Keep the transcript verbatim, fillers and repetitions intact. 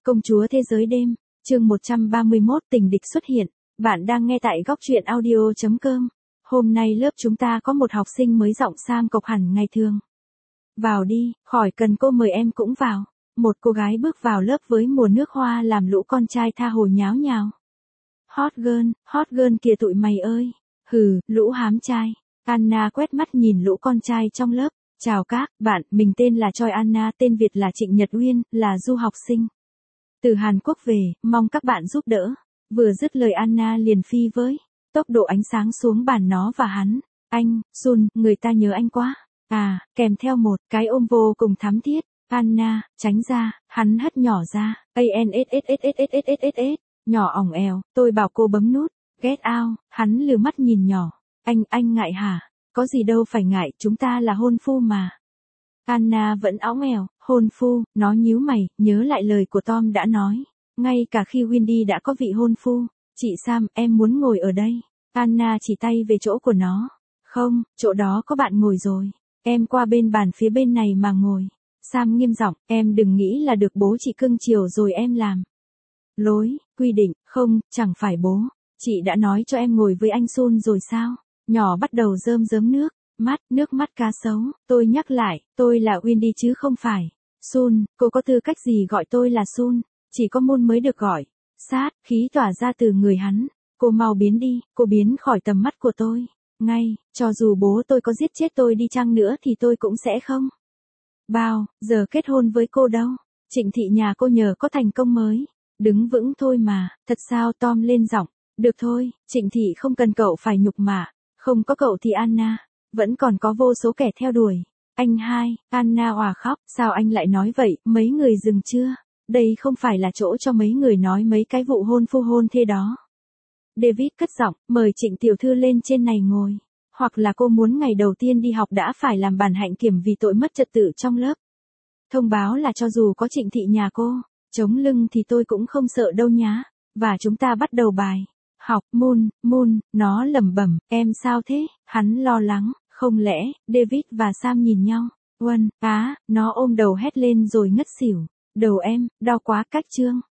Công chúa thế giới đêm, chương một trăm ba mươi mốt tình địch xuất hiện. Bạn đang nghe tại góc truyện audio chấm com. Hôm nay lớp chúng ta có một học sinh mới giọng Sam cộc hẳn ngày thường. Vào đi, khỏi cần cô mời em cũng vào. Một cô gái bước vào lớp với mùa nước hoa làm lũ con trai tha hồ nháo nhào. Hot girl, hot girl kìa tụi mày ơi. Hừ, lũ hám trai. Anna quét mắt nhìn lũ con trai trong lớp. Chào các bạn, mình tên là Choi Anna, tên Việt là Trịnh Nhật Uyên, là du học sinh từ Hàn Quốc về, mong các bạn giúp đỡ. Vừa dứt lời Anna liền phi với tốc độ ánh sáng xuống bàn nó và hắn. Anh, Sun, người ta nhớ anh quá. À, kèm theo một cái ôm vô cùng thắm thiết. Anna, tránh ra, hắn hất nhỏ ra. A N S S S S S S S S, nhỏ ỏng èo, tôi bảo cô bấm nút. Get out, hắn lừa mắt nhìn nhỏ. Anh, anh ngại hả? Có gì đâu phải ngại, chúng ta là hôn phu mà. Anna vẫn óng ẻo, hôn phu, nó nhíu mày, nhớ lại lời của Tom đã nói. Ngay cả khi Wendy đã có vị hôn phu. Chị Sam, em muốn ngồi ở đây. Anna chỉ tay về chỗ của nó. Không, chỗ đó có bạn ngồi rồi. Em qua bên bàn phía bên này mà ngồi. Sam nghiêm giọng, em đừng nghĩ là được bố chị cưng chiều rồi em làm. Lối, quy định, không, chẳng phải bố. Chị đã nói cho em ngồi với anh Sun rồi sao? Nhỏ bắt đầu rơm rớm nước, mắt, nước mắt cá sấu. Tôi nhắc lại, tôi là Wendy chứ không phải Sun, cô có tư cách gì gọi tôi là Sun? Chỉ có Moon mới được gọi. Sát, khí tỏa ra từ người hắn. Cô mau biến đi, cô biến khỏi tầm mắt của tôi. Ngay, cho dù bố tôi có giết chết tôi đi chăng nữa thì tôi cũng sẽ không bao giờ kết hôn với cô đâu. Trịnh thị nhà cô nhờ có thành công mới đứng vững thôi mà. Thật sao? Tom lên giọng. Được thôi, Trịnh thị không cần cậu phải nhục mạ. Không có cậu thì Anna vẫn còn có vô số kẻ theo đuổi. Anh hai, Anna òa khóc. Sao anh lại nói vậy? Mấy người dừng chưa? Đây không phải là chỗ cho mấy người nói mấy cái vụ hôn phu hôn thê đó. David cất giọng, mời Trịnh tiểu thư lên trên này ngồi. Hoặc là cô muốn ngày đầu tiên đi học đã phải làm bản hạnh kiểm vì tội mất trật tự trong lớp. Thông báo là cho dù có Trịnh thị nhà cô chống lưng thì tôi cũng không sợ đâu nhá. Và chúng ta bắt đầu bài học. Moon, Moon, nó lẩm bẩm, em sao thế? Hắn lo lắng, không lẽ? David và Sam nhìn nhau. Uân, á, nó ôm đầu hét lên rồi ngất xỉu. Đầu em, đau quá. Cách chương.